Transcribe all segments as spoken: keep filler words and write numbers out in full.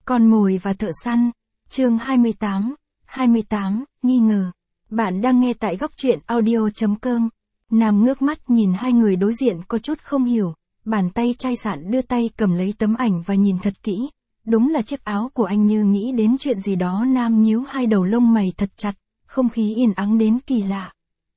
Con mồi và thợ săn, chương hai mươi tám, hai mươi tám, nghi ngờ. Bạn đang nghe tại góc truyện audio chấm com. Nam ngước mắt nhìn hai người đối diện có chút không hiểu, bàn tay chai sạn đưa tay cầm lấy tấm ảnh và nhìn thật kỹ. Đúng là chiếc áo của anh, như nghĩ đến chuyện gì đó. Nam nhíu hai đầu lông mày thật chặt, không khí yên ắng đến kỳ lạ.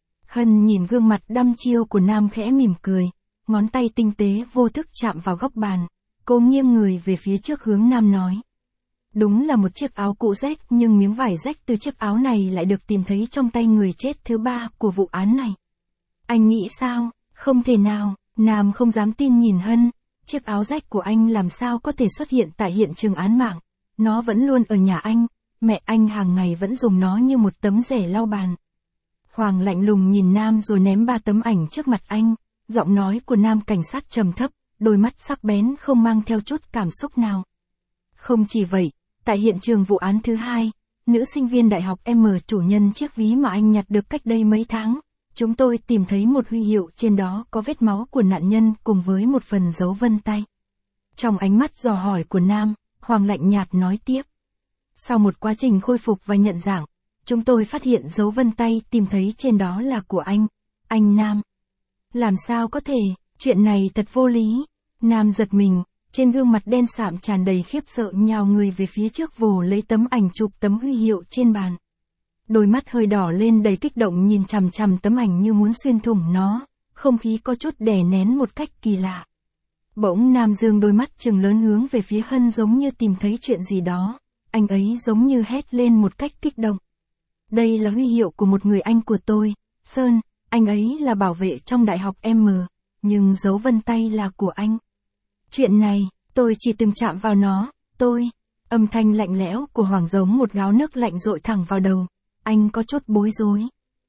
Hân nhìn gương mặt đăm chiêu của Nam khẽ mỉm cười, ngón tay tinh tế vô thức chạm vào góc bàn. Cô nghiêng người về phía trước hướng Nam nói. Đúng là một chiếc áo cũ rách, nhưng miếng vải rách từ chiếc áo này lại được tìm thấy trong tay người chết thứ ba của vụ án này. Anh nghĩ sao? Không thể nào. Nam không dám tin nhìn Hân. Chiếc áo rách của anh làm sao có thể xuất hiện tại hiện trường án mạng? Nó vẫn luôn ở nhà anh. Mẹ anh hàng ngày vẫn dùng nó như một tấm rẻ lau bàn. Hoàng lạnh lùng nhìn Nam rồi ném ba tấm ảnh trước mặt anh. Giọng nói của Nam cảnh sát trầm thấp, đôi mắt sắc bén không mang theo chút cảm xúc nào. Không chỉ vậy, tại hiện trường vụ án thứ hai, nữ sinh viên đại học M chủ nhân chiếc ví mà anh nhặt được cách đây mấy tháng, chúng tôi tìm thấy một huy hiệu, trên đó có vết máu của nạn nhân cùng với một phần dấu vân tay. Trong ánh mắt dò hỏi của Nam, Hoàng lạnh nhạt nói tiếp. Sau một quá trình khôi phục và nhận dạng, chúng tôi phát hiện dấu vân tay tìm thấy trên đó là của anh, anh Nam. Làm sao có thể, chuyện này thật vô lý. Nam giật mình, trên gương mặt đen sạm tràn đầy khiếp sợ, nhào người về phía trước vồ lấy tấm ảnh chụp tấm huy hiệu trên bàn. Đôi mắt hơi đỏ lên đầy kích động nhìn chằm chằm tấm ảnh như muốn xuyên thủng nó, không khí có chút đè nén một cách kỳ lạ. Bỗng Nam dương đôi mắt trừng lớn hướng về phía Hân giống như tìm thấy chuyện gì đó, anh ấy giống như hét lên một cách kích động. Đây là huy hiệu của một người anh của tôi, Sơn, anh ấy là bảo vệ trong đại học M, nhưng dấu vân tay là của anh. Chuyện này, tôi chỉ từng chạm vào nó, tôi. Âm thanh lạnh lẽo của Hoàng giống một gáo nước lạnh dội thẳng vào đầu. Anh có chút bối rối.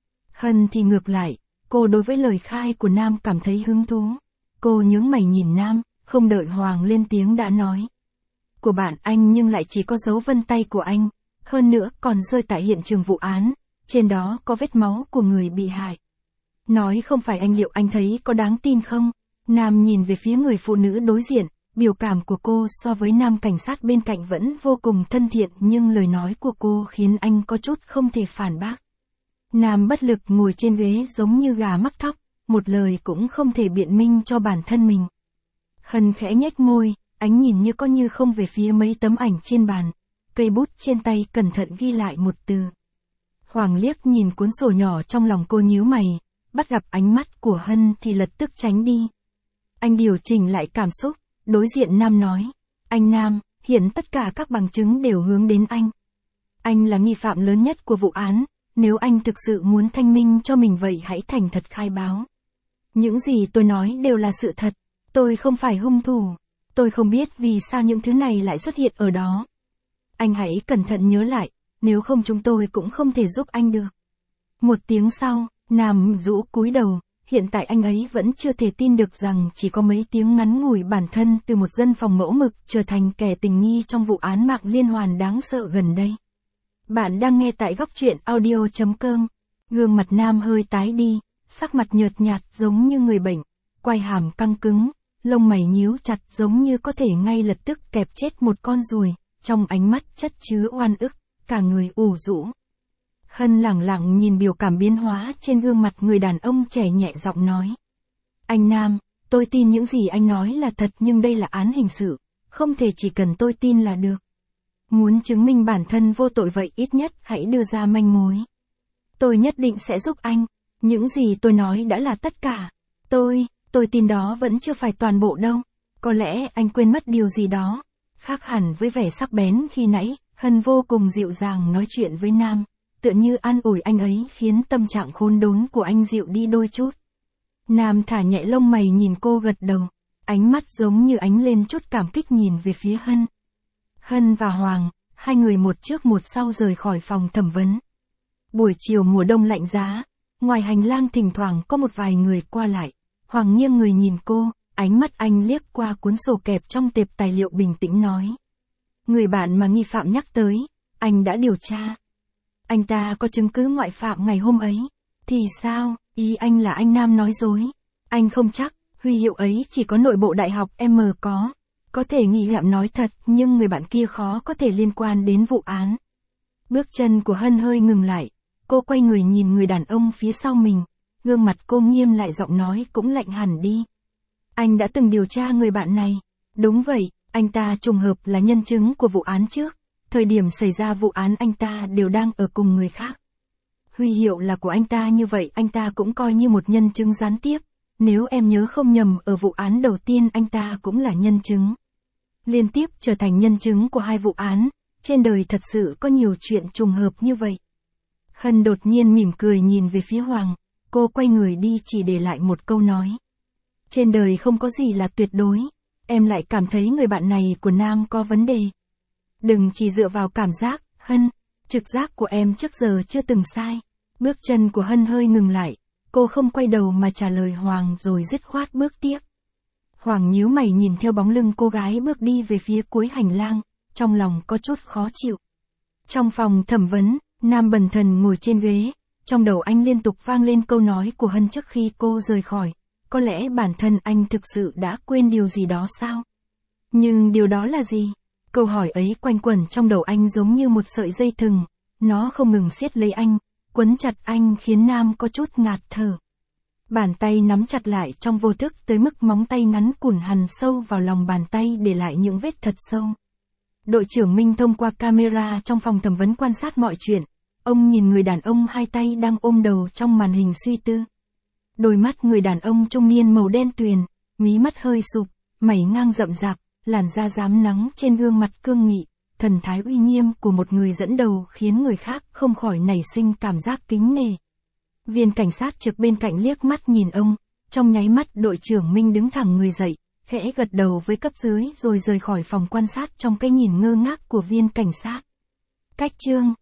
Hân thì ngược lại, cô đối với lời khai của Nam cảm thấy hứng thú. Cô nhướng mày nhìn Nam, không đợi Hoàng lên tiếng đã nói. Của bạn anh nhưng lại chỉ có dấu vân tay của anh, hơn nữa còn rơi tại hiện trường vụ án, trên đó có vết máu của người bị hại. Nói không phải anh, liệu anh thấy có đáng tin không? Nam nhìn về phía người phụ nữ đối diện, biểu cảm của cô so với Nam cảnh sát bên cạnh vẫn vô cùng thân thiện, nhưng lời nói của cô khiến anh có chút không thể phản bác. Nam bất lực ngồi trên ghế giống như gà mắc thóc, một lời cũng không thể biện minh cho bản thân mình. Hân khẽ nhếch môi, ánh nhìn như có như không về phía mấy tấm ảnh trên bàn, cây bút trên tay cẩn thận ghi lại một từ. Hoàng liếc nhìn cuốn sổ nhỏ trong lòng cô, nhíu mày, bắt gặp ánh mắt của Hân thì lập tức tránh đi. Anh điều chỉnh lại cảm xúc, đối diện Nam nói. Anh Nam, hiện tất cả các bằng chứng đều hướng đến anh. Anh là nghi phạm lớn nhất của vụ án, nếu anh thực sự muốn thanh minh cho mình vậy hãy thành thật khai báo. Những gì tôi nói đều là sự thật, tôi không phải hung thủ, tôi không biết vì sao những thứ này lại xuất hiện ở đó. Anh hãy cẩn thận nhớ lại, nếu không chúng tôi cũng không thể giúp anh được. Một tiếng sau, Nam rũ cúi đầu. Hiện tại anh ấy vẫn chưa thể tin được rằng chỉ có mấy tiếng ngắn ngủi bản thân từ một dân phòng mẫu mực trở thành kẻ tình nghi trong vụ án mạng liên hoàn đáng sợ gần đây. Bạn đang nghe tại góc truyện audio chấm com. Gương mặt Nam hơi tái đi, sắc mặt nhợt nhạt giống như người bệnh, quai hàm căng cứng, lông mày nhíu chặt giống như có thể ngay lập tức kẹp chết một con ruồi, trong ánh mắt chất chứa oan ức, cả người ủ rũ. Hân lẳng lặng nhìn biểu cảm biến hóa trên gương mặt người đàn ông trẻ, nhẹ giọng nói. Anh Nam, tôi tin những gì anh nói là thật, nhưng đây là án hình sự, không thể chỉ cần tôi tin là được. Muốn chứng minh bản thân vô tội vậy ít nhất hãy đưa ra manh mối. Tôi nhất định sẽ giúp anh, những gì tôi nói đã là tất cả. Tôi, tôi tin đó vẫn chưa phải toàn bộ đâu, có lẽ anh quên mất điều gì đó. Khác hẳn với vẻ sắc bén khi nãy, Hân vô cùng dịu dàng nói chuyện với Nam. Tựa như an ủi anh ấy, khiến tâm trạng khốn đốn của anh dịu đi đôi chút. Nam thả nhẹ lông mày nhìn cô gật đầu, ánh mắt giống như ánh lên chút cảm kích nhìn về phía Hân. Hân và Hoàng, hai người một trước một sau rời khỏi phòng thẩm vấn. Buổi chiều mùa đông lạnh giá, ngoài hành lang thỉnh thoảng có một vài người qua lại. Hoàng nghiêng người nhìn cô, ánh mắt anh liếc qua cuốn sổ kẹp trong tệp tài liệu, bình tĩnh nói. Người bạn mà nghi phạm nhắc tới, anh đã điều tra. Anh ta có chứng cứ ngoại phạm ngày hôm ấy. Thì sao, ý anh là anh Nam nói dối. Anh không chắc, huy hiệu ấy chỉ có nội bộ đại học M có. Có thể nghi phạm nói thật, nhưng người bạn kia khó có thể liên quan đến vụ án. Bước chân của Hân hơi ngừng lại, cô quay người nhìn người đàn ông phía sau mình, gương mặt cô nghiêm lại, giọng nói cũng lạnh hẳn đi. Anh đã từng điều tra người bạn này. Đúng vậy, anh ta trùng hợp là nhân chứng của vụ án trước, thời điểm xảy ra vụ án anh ta đều đang ở cùng người khác. Huy hiệu là của anh ta, như vậy anh ta cũng coi như một nhân chứng gián tiếp. Nếu em nhớ không nhầm, ở vụ án đầu tiên anh ta cũng là nhân chứng. Liên tiếp trở thành nhân chứng của hai vụ án, trên đời thật sự có nhiều chuyện trùng hợp như vậy. Hân đột nhiên mỉm cười nhìn về phía Hoàng, cô quay người đi chỉ để lại một câu nói. Trên đời không có gì là tuyệt đối, em lại cảm thấy người bạn này của Nam có vấn đề. Đừng chỉ dựa vào cảm giác, Hân, trực giác của em trước giờ chưa từng sai. Bước chân của Hân hơi ngừng lại, cô không quay đầu mà trả lời Hoàng rồi dứt khoát bước tiếp. Hoàng nhíu mày nhìn theo bóng lưng cô gái bước đi về phía cuối hành lang, trong lòng có chút khó chịu. Trong phòng thẩm vấn, Nam bần thần ngồi trên ghế, trong đầu anh liên tục vang lên câu nói của Hân trước khi cô rời khỏi. Có lẽ bản thân anh thực sự đã quên điều gì đó sao? Nhưng điều đó là gì? Câu hỏi ấy quanh quẩn trong đầu anh giống như một sợi dây thừng, nó không ngừng siết lấy anh, quấn chặt anh khiến Nam có chút ngạt thở. Bàn tay nắm chặt lại trong vô thức tới mức móng tay ngắn cùn hằn sâu vào lòng bàn tay để lại những vết thật sâu. Đội trưởng Minh thông qua camera trong phòng thẩm vấn quan sát mọi chuyện. Ông nhìn người đàn ông hai tay đang ôm đầu trong màn hình suy tư. Đôi mắt người đàn ông trung niên màu đen tuyền, mí mắt hơi sụp, mày ngang rậm rạp, làn da rám nắng trên gương mặt cương nghị, thần thái uy nghiêm của một người dẫn đầu khiến người khác không khỏi nảy sinh cảm giác kính nể. Viên cảnh sát trực bên cạnh liếc mắt nhìn ông, trong nháy mắt đội trưởng Minh đứng thẳng người dậy, khẽ gật đầu với cấp dưới rồi rời khỏi phòng quan sát trong cái nhìn ngơ ngác của viên cảnh sát. Cách chương